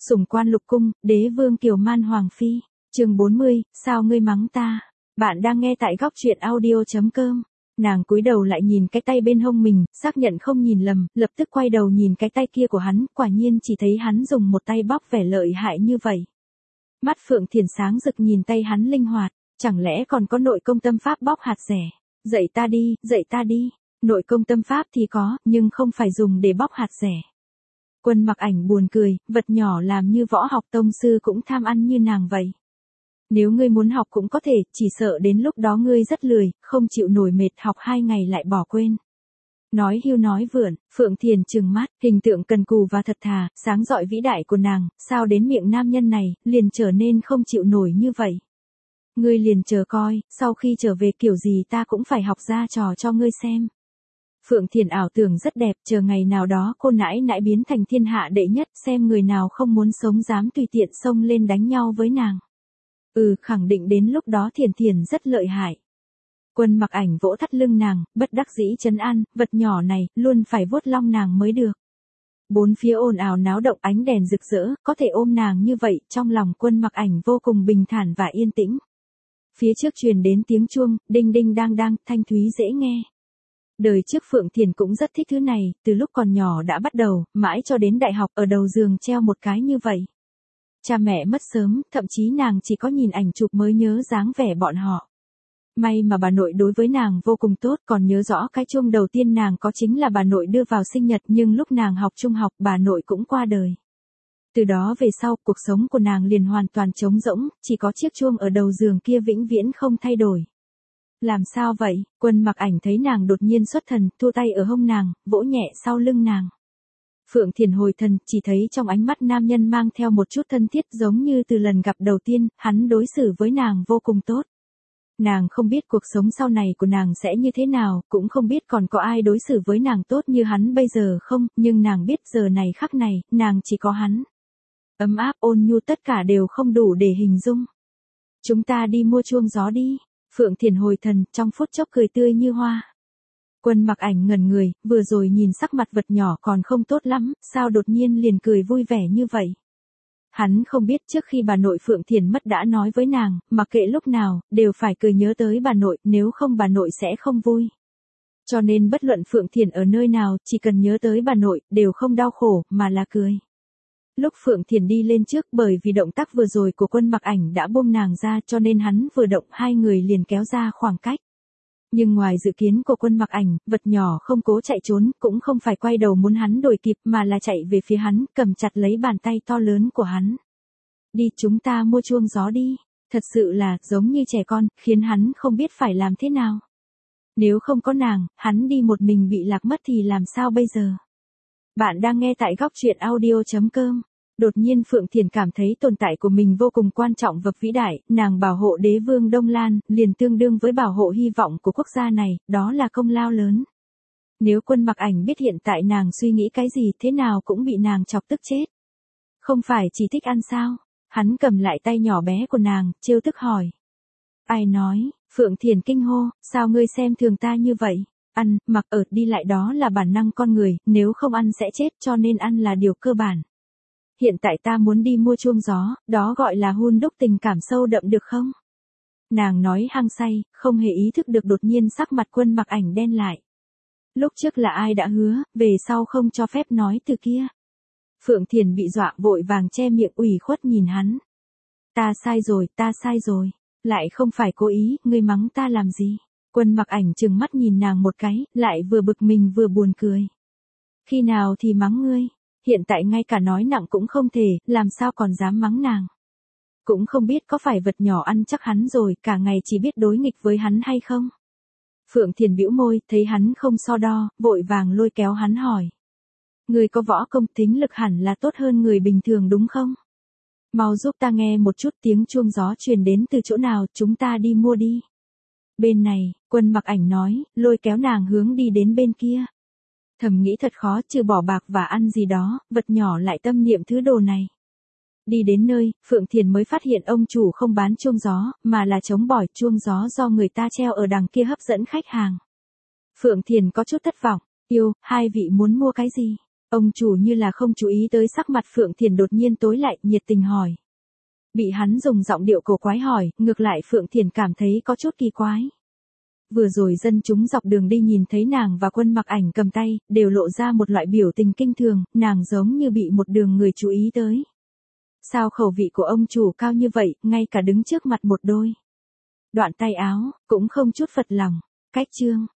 Sủng quan lục cung, đế vương Kiều Man Hoàng Phi. Chương 40, sao ngươi mắng ta? Bạn đang nghe tại góc truyện audio.com. Nàng cúi đầu lại nhìn cái tay bên hông mình, xác nhận không nhìn lầm, lập tức quay đầu nhìn cái tay kia của hắn, quả nhiên chỉ thấy hắn dùng một tay bóp vẻ lợi hại như vậy. Mắt Phượng Thiền sáng rực nhìn tay hắn linh hoạt, chẳng lẽ còn có nội công tâm pháp bóp hạt rẻ? Dạy ta đi, dạy ta đi. Nội công tâm pháp thì có, nhưng không phải dùng để bóp hạt rẻ. Quân Mặc Ảnh buồn cười, vật nhỏ làm như võ học tông sư cũng tham ăn như nàng vậy. Nếu ngươi muốn học cũng có thể, chỉ sợ đến lúc đó ngươi rất lười, không chịu nổi mệt, học 2 ngày lại bỏ quên. Nói hưu nói vượn, Phượng Thiền trừng mắt, hình tượng cần cù và thật thà, sáng rọi vĩ đại của nàng, sao đến miệng nam nhân này, liền trở nên không chịu nổi như vậy. Ngươi liền chờ coi, sau khi trở về kiểu gì ta cũng phải học ra trò cho ngươi xem. Phượng Thiền ảo tưởng rất đẹp, chờ ngày nào đó cô nãi nãi biến thành thiên hạ đệ nhất, xem người nào không muốn sống dám tùy tiện xông lên đánh nhau với nàng. Khẳng định đến lúc đó Thiền Thiền rất lợi hại. Quân Mặc Ảnh vỗ thắt lưng nàng, bất đắc dĩ trấn an, vật nhỏ này, luôn phải vuốt long nàng mới được. Bốn phía ồn ào náo động, ánh đèn rực rỡ, có thể ôm nàng như vậy, trong lòng Quân Mặc Ảnh vô cùng bình thản và yên tĩnh. Phía trước truyền đến tiếng chuông, đinh đinh đang đang, thanh thúy dễ nghe. Đời trước Phượng Thiền cũng rất thích thứ này, từ lúc còn nhỏ đã bắt đầu, mãi cho đến đại học ở đầu giường treo một cái như vậy. Cha mẹ mất sớm, thậm chí nàng chỉ có nhìn ảnh chụp mới nhớ dáng vẻ bọn họ. May mà bà nội đối với nàng vô cùng tốt, còn nhớ rõ cái chuông đầu tiên nàng có chính là bà nội đưa vào sinh nhật, nhưng lúc nàng học trung học bà nội cũng qua đời. Từ đó về sau, cuộc sống của nàng liền hoàn toàn trống rỗng, chỉ có chiếc chuông ở đầu giường kia vĩnh viễn không thay đổi. Làm sao vậy? Quân Mặc Ảnh thấy nàng đột nhiên xuất thần, thua tay ở hông nàng, vỗ nhẹ sau lưng nàng. Phượng Thiền hồi thần, chỉ thấy trong ánh mắt nam nhân mang theo một chút thân thiết, giống như từ lần gặp đầu tiên, hắn đối xử với nàng vô cùng tốt. Nàng không biết cuộc sống sau này của nàng sẽ như thế nào, cũng không biết còn có ai đối xử với nàng tốt như hắn bây giờ không, nhưng nàng biết giờ này khắc này, nàng chỉ có hắn. Ấm áp ôn nhu tất cả đều không đủ để hình dung. Chúng ta đi mua chuông gió đi. Phượng Thiền hồi thần, trong phút chốc cười tươi như hoa. Quân Mặc Ảnh ngẩn người, vừa rồi nhìn sắc mặt vật nhỏ còn không tốt lắm, sao đột nhiên liền cười vui vẻ như vậy. Hắn không biết trước khi bà nội Phượng Thiền mất đã nói với nàng, mặc kệ lúc nào, đều phải cười nhớ tới bà nội, nếu không bà nội sẽ không vui. Cho nên bất luận Phượng Thiền ở nơi nào, chỉ cần nhớ tới bà nội, đều không đau khổ, mà là cười. Lúc Phượng Thiền đi lên trước, bởi vì động tác vừa rồi của Quân Mặc Ảnh đã buông nàng ra, cho nên hắn vừa động hai người liền kéo ra khoảng cách. Nhưng ngoài dự kiến của Quân Mặc Ảnh, vật nhỏ không cố chạy trốn, cũng không phải quay đầu muốn hắn đuổi kịp, mà là chạy về phía hắn, cầm chặt lấy bàn tay to lớn của hắn. Đi, chúng ta mua chuông gió đi. Thật sự là, giống như trẻ con, khiến hắn không biết phải làm thế nào. Nếu không có nàng, hắn đi một mình bị lạc mất thì làm sao bây giờ? Bạn đang nghe tại góc truyện audio.com. Đột nhiên Phượng Thiền cảm thấy tồn tại của mình vô cùng quan trọng và vĩ đại, nàng bảo hộ đế vương Đông Lan, liền tương đương với bảo hộ hy vọng của quốc gia này, đó là công lao lớn. Nếu Quân Mặc Ảnh biết hiện tại nàng suy nghĩ cái gì thế nào cũng bị nàng chọc tức chết. Không phải chỉ thích ăn sao? Hắn cầm lại tay nhỏ bé của nàng, trêu tức hỏi. Ai nói? Phượng Thiền kinh hô, sao ngươi xem thường ta như vậy? Ăn, mặc, ở, đi lại đó là bản năng con người, nếu không ăn sẽ chết, cho nên ăn là điều cơ bản. Hiện tại ta muốn đi mua chuông gió, đó gọi là hun đúc tình cảm sâu đậm được không? Nàng nói hăng say, không hề ý thức được đột nhiên sắc mặt Quân Mặc Ảnh đen lại. Lúc trước là ai đã hứa, về sau không cho phép nói từ kia. Phượng Thiền bị dọa vội vàng che miệng ủy khuất nhìn hắn. Ta sai rồi, lại không phải cố ý, ngươi mắng ta làm gì? Quân Mặc Ảnh trừng mắt nhìn nàng một cái, lại vừa bực mình vừa buồn cười. Khi nào thì mắng ngươi? Hiện tại ngay cả nói nặng cũng không thể, làm sao còn dám mắng nàng. Cũng không biết có phải vật nhỏ ăn chắc hắn rồi, cả ngày chỉ biết đối nghịch với hắn hay không. Phượng Thiền bĩu môi, thấy hắn không so đo, vội vàng lôi kéo hắn hỏi. Người có võ công, tính lực hẳn là tốt hơn người bình thường đúng không? Mau giúp ta nghe một chút, tiếng chuông gió truyền đến từ chỗ nào, chúng ta đi mua đi. Bên này, Quân Mặc Ảnh nói, lôi kéo nàng hướng đi đến bên kia. Thầm nghĩ thật khó, trừ bỏ bạc và ăn gì đó, vật nhỏ lại tâm niệm thứ đồ này. Đi đến nơi, Phượng Thiền mới phát hiện ông chủ không bán chuông gió, mà là trống bỏi, chuông gió do người ta treo ở đằng kia hấp dẫn khách hàng. Phượng Thiền có chút thất vọng, yêu, hai vị muốn mua cái gì? Ông chủ như là không chú ý tới sắc mặt Phượng Thiền đột nhiên tối lại, nhiệt tình hỏi. Bị hắn dùng giọng điệu cổ quái hỏi, ngược lại Phượng Thiền cảm thấy có chút kỳ quái. Vừa rồi dân chúng dọc đường đi nhìn thấy nàng và Quân Mặc Ảnh cầm tay, đều lộ ra một loại biểu tình kinh thường, nàng giống như bị một đường người chú ý tới. Sao khẩu vị của ông chủ cao như vậy, ngay cả đứng trước mặt một đôi đoạn tay áo, cũng không chút phật lòng. Cách chương